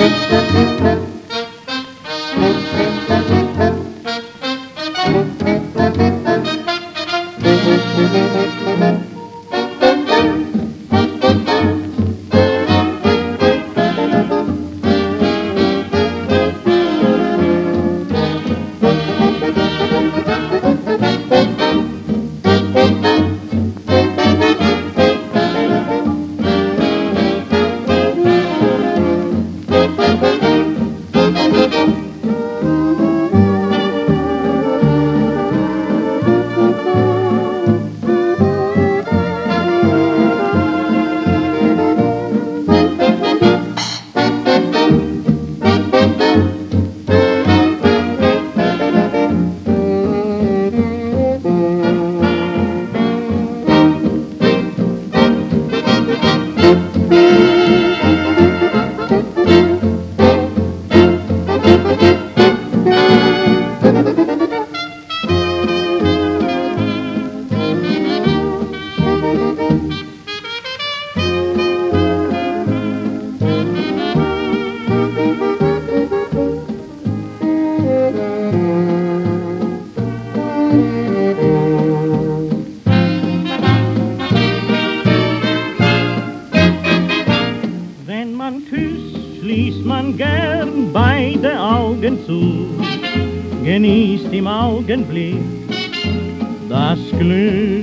Schließt man gern beide Augen zu, genießt im Augenblick das Glück.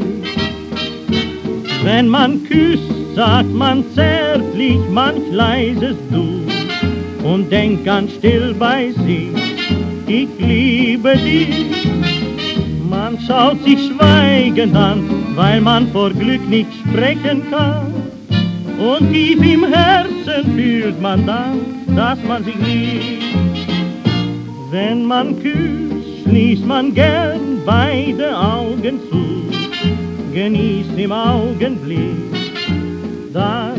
Wenn man küsst, sagt man zärtlich manch leises Du und denkt ganz still bei sich, ich liebe dich. Man schaut sich schweigend an, weil man vor Glück nicht sprechen kann. Und tief im Herzen fühlt man dann, dass man sich liebt. Wenn man küsst, schließt man gern beide Augen zu, genießt im Augenblick das